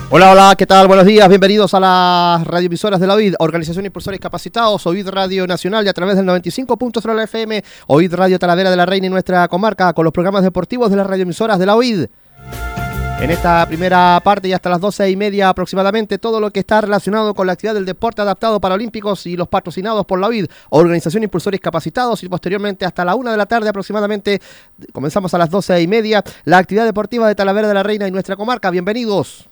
Hola, hola, ¿qué tal? Buenos días, bienvenidos a las radioemisoras de la OID, Organización de Impulsores Capacitados, OID Radio Nacional y a través del 95.0 de la FM, OID Radio Talavera de la Reina y nuestra comarca, con los programas deportivos de las radioemisoras de la OID. En esta primera parte y hasta las 12:30 aproximadamente, todo lo que está relacionado con la actividad del deporte adaptado paralímpicos y los patrocinados por la OID, Organización de Impulsores Capacitados, y posteriormente hasta la 1 de la tarde aproximadamente, comenzamos a las 12:30, la actividad deportiva de Talavera de la Reina y nuestra comarca. Bienvenidos.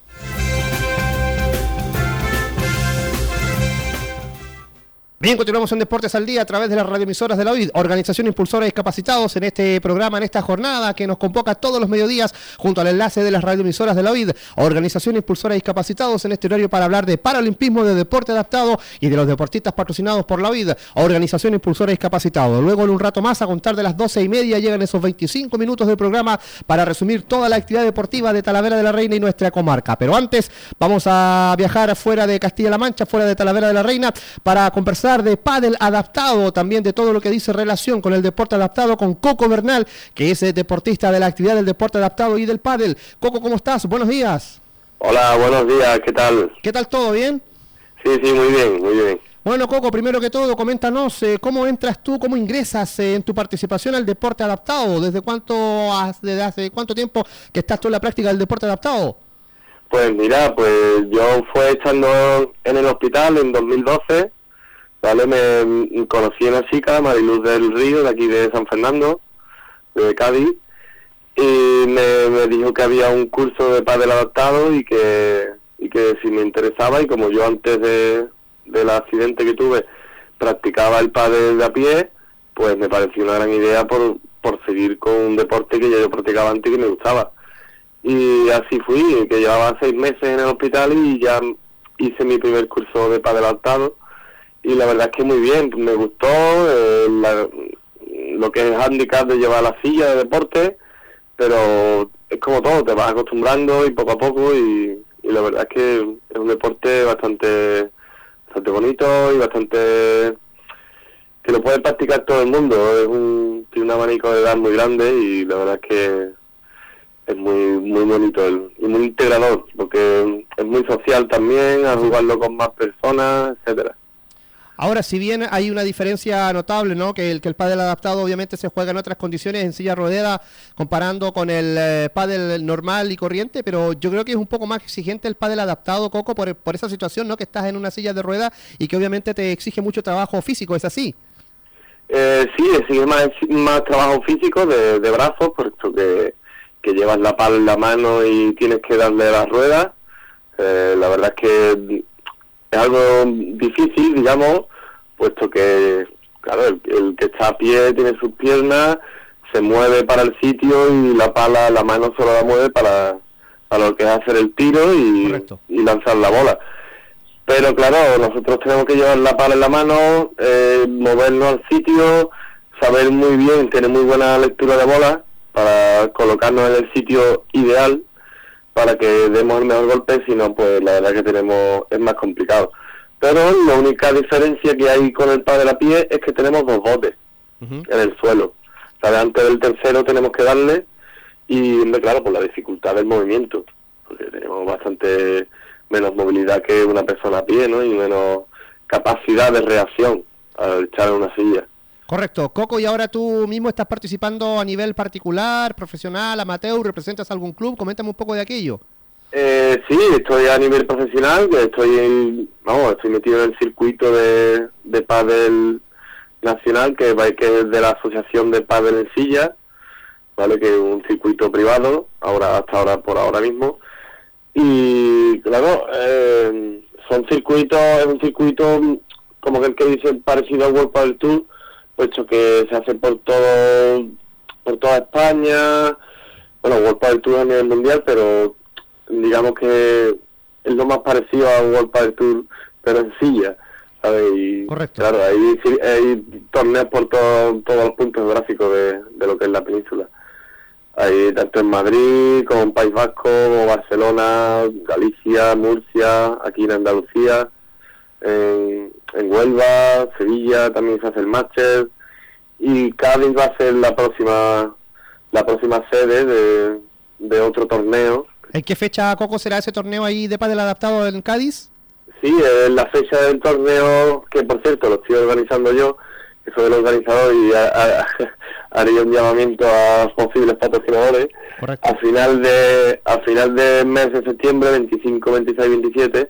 Bien, continuamos en Deportes al Día a través de las radioemisoras de la OID, Organización Impulsores Capacitados, en este programa, en esta jornada que nos convoca todos los mediodías junto al enlace de las radioemisoras de la OID, Organización Impulsores Capacitados, en este horario para hablar de paralimpismo, de deporte adaptado y de los deportistas patrocinados por la OID, Organización Impulsores Capacitados. Luego, en un rato más, a contar de las 12:30, llegan esos 25 minutos del programa para resumir toda la actividad deportiva de Talavera de la Reina y nuestra comarca. Pero antes, vamos a viajar fuera de Castilla-La Mancha, fuera de Talavera de la Reina, para conversar de pádel adaptado, también de todo lo que dice relación con el deporte adaptado, con Coco Bernal, que es deportista de la actividad del deporte adaptado y del pádel. Coco, ¿cómo estás? Buenos días. Hola, buenos días, ¿qué tal? ¿Qué tal, todo bien? Sí, muy bien, muy bien. Bueno, Coco, primero que todo, coméntanos cómo entras tú, cómo ingresas en tu participación al deporte desde hace cuánto tiempo que estás tú en la práctica del deporte adaptado. Pues mira, yo fue estando en el hospital en 2012, ¿vale? Me conocí a una chica, Mariluz del Río, de aquí de San Fernando, de Cádiz, y me dijo que había un curso de pádel adaptado y que si me interesaba, y como yo antes del accidente que tuve practicaba el pádel de a pie, pues me pareció una gran idea por seguir con un deporte que ya yo practicaba antes y que me gustaba. Y así fui, que llevaba 6 meses en el hospital y ya hice mi primer curso de pádel adaptado. Y la verdad es que muy bien, me gustó lo que es el hándicap de llevar la silla de deporte, pero es como todo, te vas acostumbrando y poco a poco, y la verdad es que es un deporte bastante bonito y bastante que lo puede practicar todo el mundo. Tiene un abanico de edad muy grande y la verdad es que es muy bonito y muy integrador, porque es muy social también, a jugarlo con más personas, etcétera. Ahora, si bien hay una diferencia notable, ¿no? Que el pádel adaptado obviamente se juega en otras condiciones, en silla rueda, comparando con el pádel normal y corriente, pero yo creo que es un poco más exigente el pádel adaptado, Coco, por esa situación, ¿no? Que estás en una silla de rueda y que obviamente te exige mucho trabajo físico, ¿es así? Sí, exige más trabajo físico de brazos, puesto que llevas la pala en la mano y tienes que darle las ruedas. La verdad es que es algo difícil, digamos, puesto que, claro, el que está a pie tiene sus piernas, se mueve para el sitio y la mano solo la mueve para lo que es hacer el tiro y lanzar la bola. Pero claro, nosotros tenemos que llevar la pala en la mano, movernos al sitio, saber muy bien, tener muy buena lectura de bola para colocarnos en el sitio ideal para que demos el mejor golpe, si no, pues la verdad que es más complicado. Pero la única diferencia que hay con el pádel a pie es que tenemos 2 botes en el suelo. O sea, antes del tercero tenemos que darle, y claro, por la dificultad del movimiento, porque tenemos bastante menos movilidad que una persona a pie, ¿no? Y menos capacidad de reacción al echar en una silla. Correcto. Coco, y ahora tú mismo estás participando a nivel particular, profesional, amateur, ¿representas algún club? Coméntame un poco de aquello. Sí, estoy a nivel profesional, estoy metido en el circuito de pádel nacional, que es de la Asociación de Pádel en Silla, ¿vale? Que es un circuito privado, por ahora mismo. Y claro, es un circuito como que el que dice parecido al World Padel Tour, puesto que se hace por toda España. Bueno, World Padel Tour a nivel mundial, pero digamos que es lo más parecido a World Padel Tour, pero en silla, ¿sabes? Y correcto. Claro, hay torneos por todos los puntos geográficos de lo que es la península. Hay tanto en Madrid como en País Vasco, como Barcelona, Galicia, Murcia, aquí en Andalucía, en Huelva, Sevilla también se hace el máster, y Cádiz va a ser la próxima sede de otro torneo que ¿En qué fecha, Coco, será ese torneo ahí de pádel adaptado en Cádiz? Sí, es la fecha del torneo, que por cierto lo estoy organizando yo, que soy el organizador, y haré un llamamiento a posibles patrocinadores. Correcto. A final de mes de septiembre, 25, 26, 27,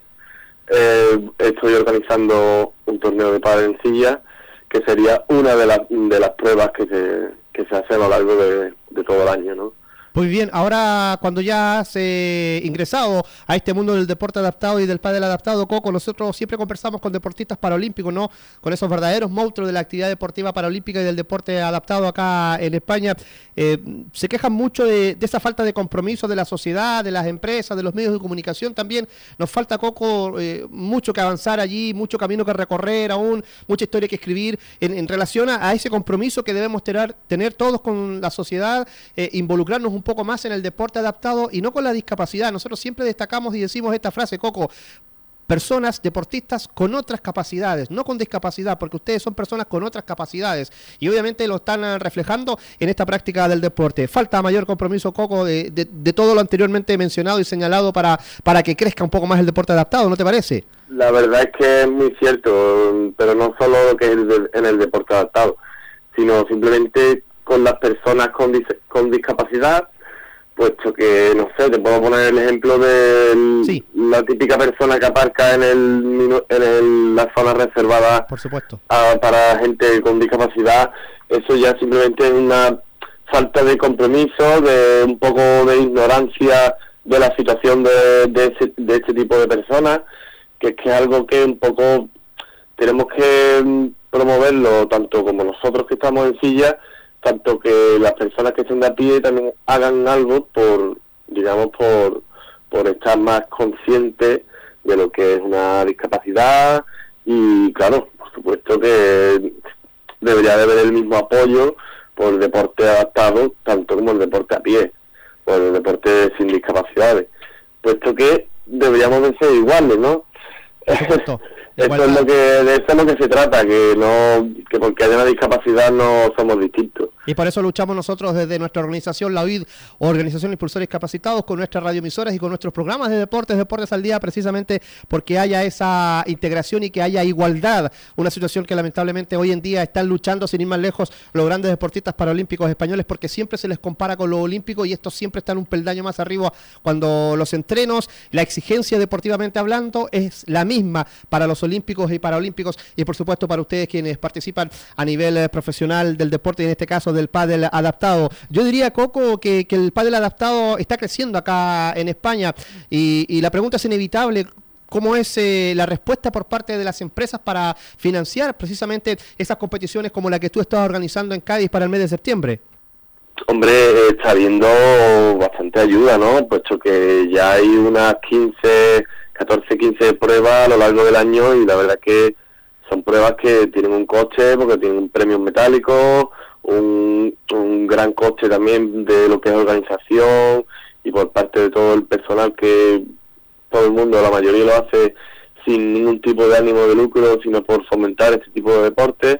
estoy organizando un torneo de pádel en silla, que sería una de las pruebas que se hace a lo largo de todo el año, ¿no? Muy bien, ahora cuando ya has ingresado a este mundo del deporte adaptado y del pádel adaptado, Coco, nosotros siempre conversamos con deportistas paralímpicos, ¿no? Con esos verdaderos monstruos de la actividad deportiva paralímpica y del deporte adaptado acá en España. Se quejan mucho de esa falta de compromiso de la sociedad, de las empresas, de los medios de comunicación también. Nos falta, Coco, mucho que avanzar allí, mucho camino que recorrer aún, mucha historia que escribir en relación a ese compromiso que debemos tener todos con la sociedad, involucrarnos un poco más en el deporte adaptado y no con la discapacidad. Nosotros siempre destacamos y decimos esta frase, Coco: personas, deportistas con otras capacidades, no con discapacidad, porque ustedes son personas con otras capacidades y obviamente lo están reflejando en esta práctica del deporte. Falta mayor compromiso, Coco, de todo lo anteriormente mencionado y señalado para que crezca un poco más el deporte adaptado, ¿no te parece? La verdad es que es muy cierto, pero no solo lo que es en el deporte adaptado, sino simplemente con las personas con discapacidad, puesto que, no sé, te puedo poner el ejemplo de la típica persona que aparca en la zona reservada, por supuesto, para gente con discapacidad. Eso ya simplemente es una falta de compromiso, de un poco de ignorancia de la situación de este tipo de personas, que es algo que un poco tenemos que promoverlo, tanto como nosotros que estamos en silla, tanto que las personas que estén de a pie también hagan algo por estar más conscientes de lo que es una discapacidad. Y claro, por supuesto que debería de haber el mismo apoyo por el deporte adaptado, tanto como el deporte a pie, por el deporte sin discapacidades, puesto que deberíamos de ser iguales, ¿no? Perfecto. De eso es lo que se trata, que porque haya una discapacidad no somos distintos. Y por eso luchamos nosotros desde nuestra organización, la OID, Organización de Impulsores Capacitados, con nuestras radioemisoras y con nuestros programas de Deportes al Día, precisamente porque haya esa integración y que haya igualdad, una situación que lamentablemente hoy en día están luchando, sin ir más lejos, los grandes deportistas paralímpicos españoles, porque siempre se les compara con lo olímpico y estos siempre están un peldaño más arriba cuando los entrenos, la exigencia deportivamente hablando es la misma para los olímpicos y paralímpicos y por supuesto para ustedes quienes participan a nivel profesional del deporte y en este caso del pádel adaptado. Yo diría, Coco, que el pádel adaptado está creciendo acá en España y la pregunta es inevitable: ¿cómo es la respuesta por parte de las empresas para financiar precisamente esas competiciones como la que tú estás organizando en Cádiz para el mes de septiembre? Hombre, está habiendo bastante ayuda, ¿no? Puesto que ya hay unas 14, 15 pruebas a lo largo del año y la verdad que son pruebas que tienen un coste, porque tienen un premio metálico, un gran coste también de lo que es organización y por parte de todo el personal, que todo el mundo, la mayoría lo hace sin ningún tipo de ánimo de lucro, sino por fomentar este tipo de deportes.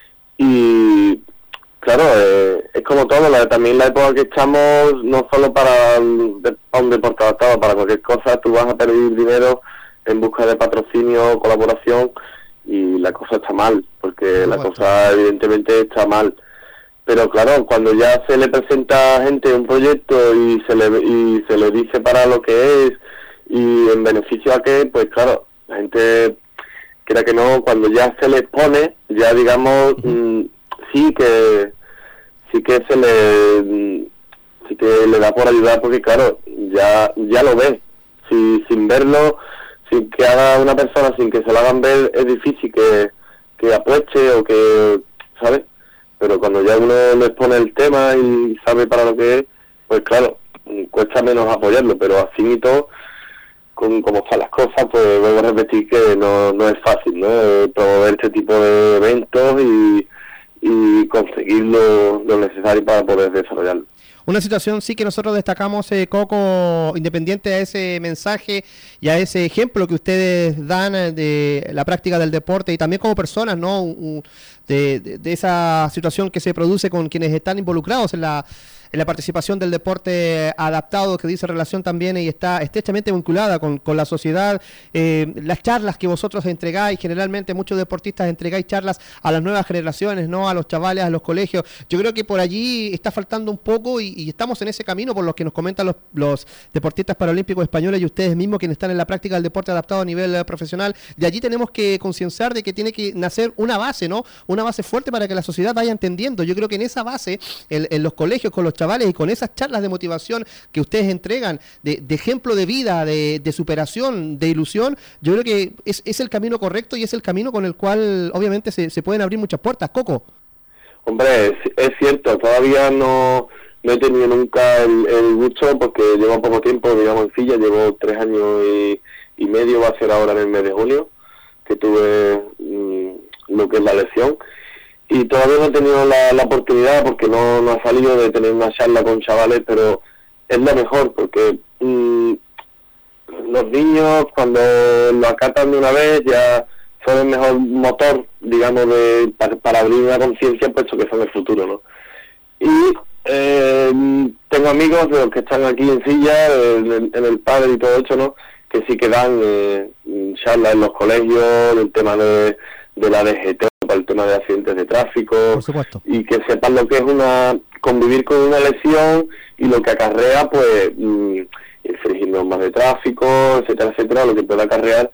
Y claro, es como todo, también la época que estamos, no solo para un deporte adaptado, para cualquier cosa, tú vas a perder dinero en busca de patrocinio, colaboración, y la cosa está mal, porque la cosa evidentemente está mal. Pero claro, cuando ya se le presenta a gente un proyecto y se le dice para lo que es y en beneficio a qué, pues claro, la gente, quiera que no, cuando ya se le pone, ya digamos, sí que le da por ayudar, porque claro, ya lo ve. Sin verlo, sin que haga una persona, sin que se lo hagan ver, es difícil que apueste o que, ¿sabes? Pero cuando ya uno les pone el tema y sabe para lo que es, pues claro, cuesta menos apoyarlo, pero así y todo, como están las cosas, pues vuelvo a repetir que no es fácil, ¿no? Promover este tipo de eventos y conseguir lo necesario para poder desarrollarlo. Una situación sí que nosotros destacamos, Coco, independiente a ese mensaje y a ese ejemplo que ustedes dan de la práctica del deporte y también como personas, ¿no? De esa situación que se produce con quienes están involucrados en en la participación del deporte adaptado, que dice relación también y está estrechamente vinculada con la sociedad, las charlas que vosotros entregáis, generalmente muchos deportistas entregáis charlas a las nuevas generaciones, ¿no? A los chavales, a los colegios. Yo creo que por allí está faltando un poco y estamos en ese camino por lo que nos comentan los deportistas paralímpicos españoles y ustedes mismos quienes están en la práctica del deporte adaptado a nivel profesional. De allí tenemos que concienciar de que tiene que nacer una base, ¿no? Una base fuerte para que la sociedad vaya entendiendo. Yo creo que en esa base, en los colegios, con los chavales y con esas charlas de motivación que ustedes entregan, de ejemplo de vida, de superación, de ilusión, yo creo que es el camino correcto y es el camino con el cual obviamente se pueden abrir muchas puertas. Coco. Hombre, es cierto, todavía no he tenido nunca el gusto porque llevo poco tiempo, digamos, en silla, llevo 3 años y medio, va a ser ahora en el mes de junio, que tuve lo que es la lesión, y todavía no he tenido la oportunidad porque no ha salido de tener una charla con chavales, pero es lo mejor porque los niños cuando lo acatan de una vez ya son el mejor motor, digamos, para abrir una conciencia, puesto que son el futuro, ¿no? Y tengo amigos de los que están aquí en silla, en el pádel y todo eso, ¿no? Que sí que dan charlas en los colegios del tema de la DGT, para el tema de accidentes de tráfico. Por supuesto. Y que sepan lo que es convivir con una lesión y lo que acarrea, pues, infringir normas de tráfico, etcétera, etcétera, lo que pueda acarrear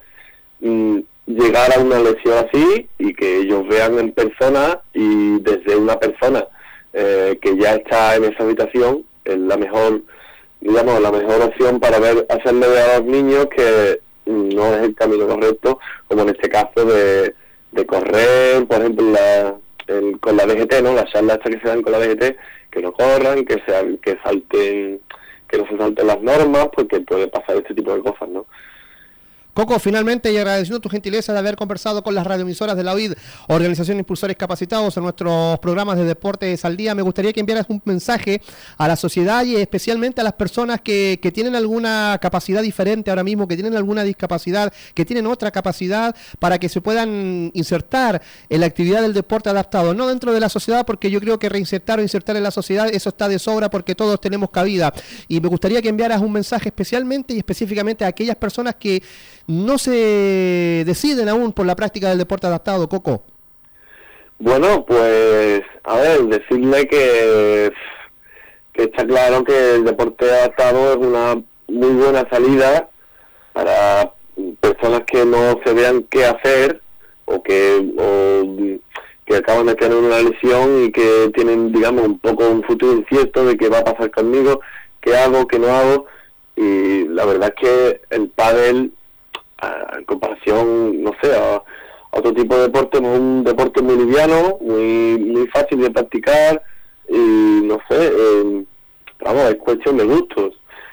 llegar a una lesión así y que ellos vean en persona y desde una persona que ya está en esa habitación es la mejor, digamos, la mejor opción para hacerle ver a los niños que no es el camino correcto, como en este caso de correr, por ejemplo, con la DGT, ¿no? Las charlas estas que se dan con la DGT, que no corran, que salten, que no se salten las normas, porque puede pasar este tipo de cosas, ¿no? Coco, finalmente, y agradeciendo tu gentileza de haber conversado con las radioemisoras de la OID, Organización Impulsores Capacitados, en nuestros programas de Deportes al Día, me gustaría que enviaras un mensaje a la sociedad y especialmente a las personas que tienen alguna capacidad diferente ahora mismo, que tienen alguna discapacidad, que tienen otra capacidad, para que se puedan insertar en la actividad del deporte adaptado, no dentro de la sociedad, porque yo creo que reinsertar o insertar en la sociedad, eso está de sobra porque todos tenemos cabida. Y me gustaría que enviaras un mensaje especialmente y específicamente a aquellas personas que no se deciden aún por la práctica del deporte adaptado, Coco. Bueno, pues, a ver, decirle que está claro que el deporte adaptado es una muy buena salida para personas que no se vean qué hacer o que acaban de tener una lesión y que tienen, digamos, un poco un futuro incierto de qué va a pasar conmigo, qué hago, qué no hago. Y la verdad es que el pádel, en comparación, no sé, a otro tipo de deporte, es un deporte muy liviano, muy fácil de practicar y no sé, vamos, es cuestión de gustos.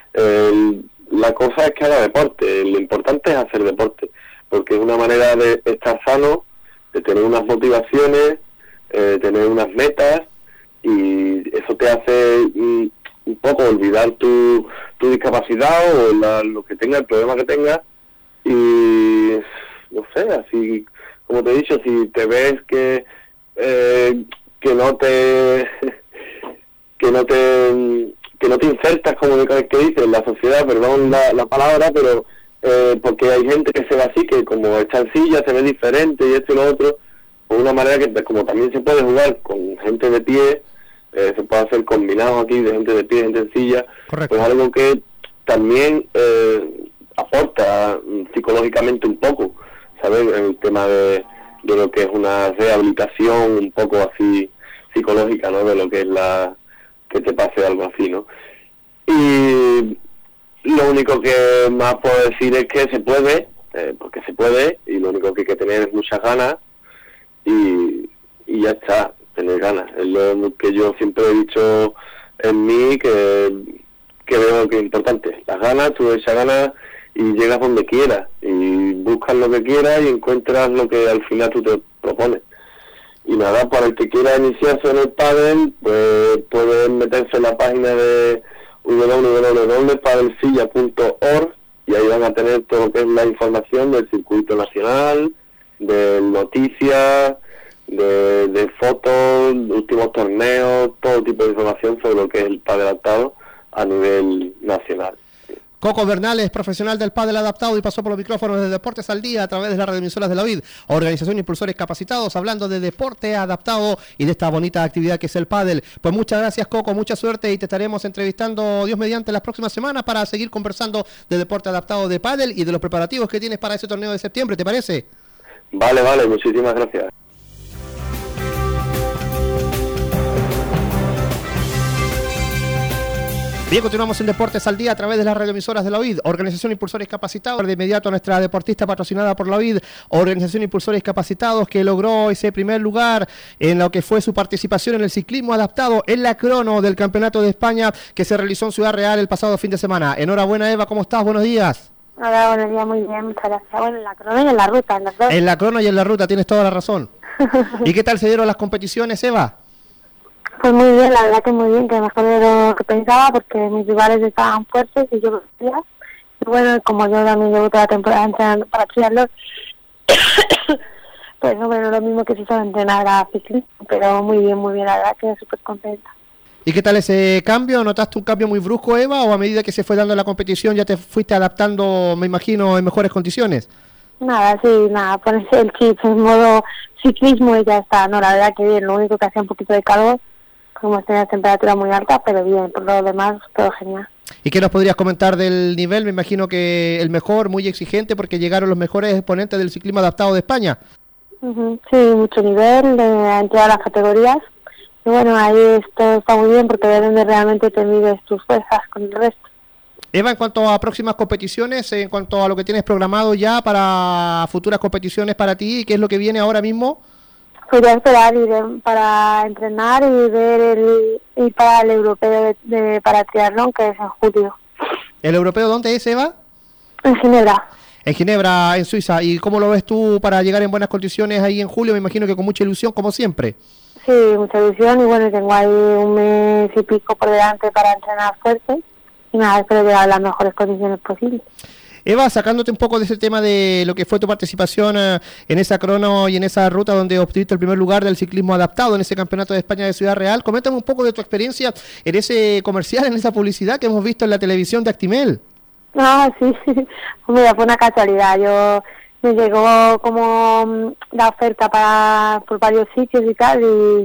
La cosa es que haga deporte, lo importante es hacer deporte, porque es una manera de estar sano, de tener unas motivaciones, tener unas metas, y eso te hace un poco olvidar tu discapacidad o lo que tenga, el problema que tengas. Y no sé, así como te he dicho, si te ves que no te insertas, como que dice, en la sociedad, perdón la palabra, pero porque hay gente que se ve así, que como está en silla se ve diferente y esto y lo otro, por una manera que como también se puede jugar con gente de pie, se puede hacer combinado aquí de gente de pie, gente en silla. Correcto. Pues algo que también aporta psicológicamente un poco, ¿sabes? En el tema de lo que es una rehabilitación un poco así psicológica, ¿no? De lo que es que te pase algo así, ¿no? Y lo único que más puedo decir es que se puede, porque se puede, y lo único que hay que tener es muchas ganas y ya está, tener ganas. Es lo que yo siempre he dicho en mí, que veo que es importante. Las ganas, tú echas ganas y llegas donde quieras, y buscas lo que quieras y encuentras lo que al final tú te propones. Y nada, para el que quiera iniciarse en el pádel, pues pueden meterse en la página de www.padelsilla.org y ahí van a tener todo lo que es la información del circuito nacional, de noticias, de fotos, últimos torneos, todo tipo de información sobre lo que es el pádel adaptado a nivel nacional. Coco Bernal es profesional del pádel adaptado y pasó por los micrófonos de Deportes al Día a través de las radioemisoras de la UID, Organización Impulsores Capacitados, hablando de deporte adaptado y de esta bonita actividad que es el pádel. Pues muchas gracias, Coco, mucha suerte, y te estaremos entrevistando, Dios mediante, las próximas semanas para seguir conversando de deporte adaptado de pádel y de los preparativos que tienes para ese torneo de septiembre, ¿te parece? Vale, muchísimas gracias. Bien, continuamos en Deportes al Día a través de las radioemisoras de la UID, Organización Impulsores Capacitados. De inmediato a nuestra deportista patrocinada por la UID, Organización Impulsores Capacitados, que logró ese primer lugar en lo que fue su participación en el ciclismo adaptado en la crono del Campeonato de España que se realizó en Ciudad Real el pasado fin de semana. Enhorabuena, Eva, ¿cómo estás? Buenos días. Hola, buenos días, muy bien, muchas gracias. Bueno, en la crono y en la ruta, en las dos. En la crono y en la ruta, tienes toda la razón. ¿Y qué tal se dieron las competiciones, Eva? Pues muy bien, la verdad que muy bien, que mejor de lo que pensaba, porque mis rivales estaban fuertes y yo los veía. Y bueno, como yo también llevo toda la temporada entrenando para triatlón, pues no, bueno, lo mismo que si solo entrenar a ciclismo, pero muy bien, la verdad que súper contenta. ¿Y qué tal ese cambio? ¿Notaste un cambio muy brusco, Eva, o a medida que se fue dando la competición ya te fuiste adaptando, me imagino, en mejores condiciones? Nada, pones el chip en modo ciclismo y ya está. No, la verdad que bien, lo único que hacía un poquito de calor, como tenía temperatura muy alta, pero bien, por lo demás todo genial. ¿Y qué nos podrías comentar del nivel? Me imagino que el mejor, muy exigente, porque llegaron los mejores exponentes del ciclismo adaptado de España. Sí, mucho nivel en todas las categorías. Y bueno, ahí esto está muy bien porque es donde realmente te mides tus fuerzas con el resto. Eva, en cuanto a próximas competiciones, en cuanto a lo que tienes programado ya para futuras competiciones para ti, ¿qué es lo que viene ahora mismo? Podría esperar para entrenar y ver ir para el europeo para triatlón, que es en julio. ¿El europeo dónde es, Eva? En Ginebra. En Ginebra, en Suiza. ¿Y cómo lo ves tú para llegar en buenas condiciones ahí en julio? Me imagino que con mucha ilusión, como siempre. Sí, mucha ilusión, y bueno, tengo ahí un mes y pico por delante para entrenar fuerte. Y nada, espero llegar a las mejores condiciones posibles. Eva, sacándote un poco de ese tema de lo que fue tu participación en esa crono y en esa ruta donde obtuviste el primer lugar del ciclismo adaptado en ese Campeonato de España de Ciudad Real, coméntame un poco de tu experiencia en ese comercial, en esa publicidad que hemos visto en la televisión de Actimel. Ah, sí, mira, fue una casualidad. Me llegó como la oferta por varios sitios y tal,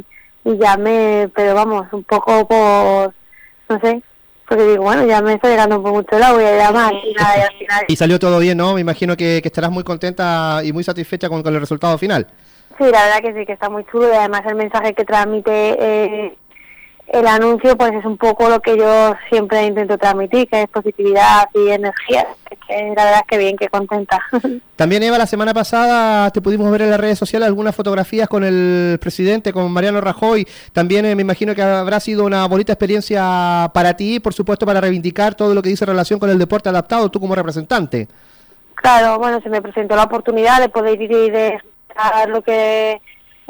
y llamé, pero vamos, un poco por, no sé, porque digo, bueno, ya me estoy llegando por mucho lado, voy a llamar, y nada, y al final... Y salió todo bien, ¿no? Me imagino que estarás muy contenta y muy satisfecha con el resultado final. Sí, la verdad que sí, que está muy chulo, y además el mensaje que transmite el anuncio, pues es un poco lo que yo siempre intento transmitir, que es positividad y energía, que la verdad es que bien, que contenta. También, Eva, la semana pasada te pudimos ver en las redes sociales algunas fotografías con el presidente, con Mariano Rajoy. También me imagino que habrá sido una bonita experiencia para ti, por supuesto, para reivindicar todo lo que dice en relación con el deporte adaptado, tú como representante. Claro, bueno, se me presentó la oportunidad de poder ir y de expresar lo que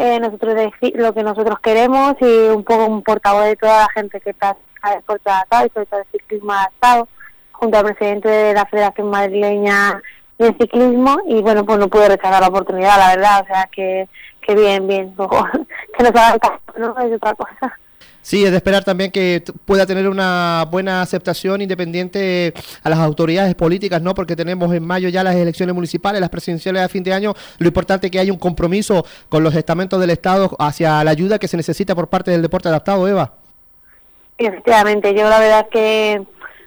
nosotros queremos, y un poco un portavoz de toda la gente que practica deporte adaptado y sobre todo el ciclismo adaptado, junto al presidente de la Federación Madrileña de Ciclismo, y bueno, pues no pude rechazar la oportunidad, la verdad, o sea que bien, luego, que nos hagan caso, ¿no? Es otra cosa. Sí, es de esperar también que pueda tener una buena aceptación independiente a las autoridades políticas, ¿no? Porque tenemos en mayo ya las elecciones municipales, las presidenciales a fin de año. Lo importante es que haya un compromiso con los estamentos del Estado hacia la ayuda que se necesita por parte del deporte adaptado, Eva. Efectivamente, yo la verdad es que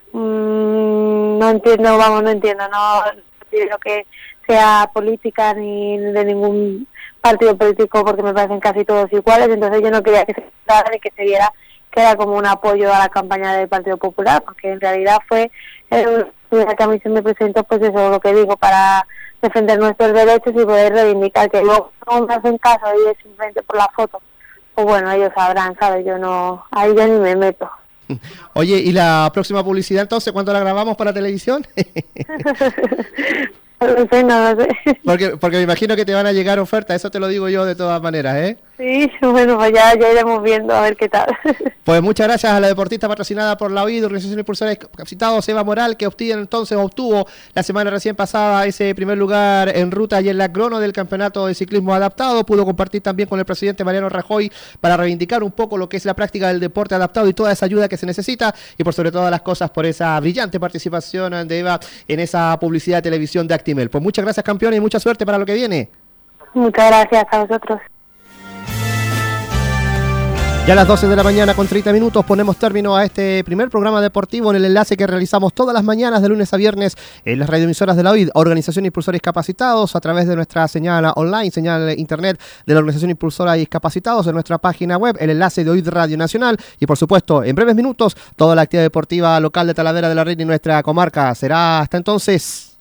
no entiendo lo que sea política ni de ningún partido político, porque me parecen casi todos iguales, entonces yo no quería que se tratara ni que se viera que era como un apoyo a la campaña del Partido Popular, porque en realidad fue que a mí se me presentó, pues eso, lo que digo, para defender nuestros derechos y poder reivindicar, que luego no me hacen caso y es simplemente por la foto, pues bueno, ellos sabrán, ¿sabes? Ahí yo ni me meto. Oye, ¿y la próxima publicidad entonces cuándo la grabamos para televisión? No sé. Porque me imagino que te van a llegar ofertas, eso te lo digo yo de todas maneras, ¿eh? Sí, bueno, pues ya iremos viendo a ver qué tal. Pues muchas gracias a la deportista patrocinada por la OID, Organización Impulsora de Discapacitados, Eva Moral, que obtuvo la semana recién pasada ese primer lugar en ruta y en la crono del campeonato de ciclismo adaptado. Pudo compartir también con el presidente Mariano Rajoy para reivindicar un poco lo que es la práctica del deporte adaptado y toda esa ayuda que se necesita, y por sobre todas las cosas por esa brillante participación de Eva en esa publicidad de televisión de Actimel. Pues muchas gracias, campeona, y mucha suerte para lo que viene. Muchas gracias a vosotros. Ya a las 12 de la mañana con 30 minutos ponemos término a este primer programa deportivo en el enlace que realizamos todas las mañanas de lunes a viernes en las radioemisoras de la OID, Organización Impulsora Discapacitados, a través de nuestra señal online, señal internet de la Organización Impulsora Discapacitados, en nuestra página web, el enlace de OID Radio Nacional, y por supuesto, en breves minutos, toda la actividad deportiva local de Talavera de la Reina y nuestra comarca. Será hasta entonces.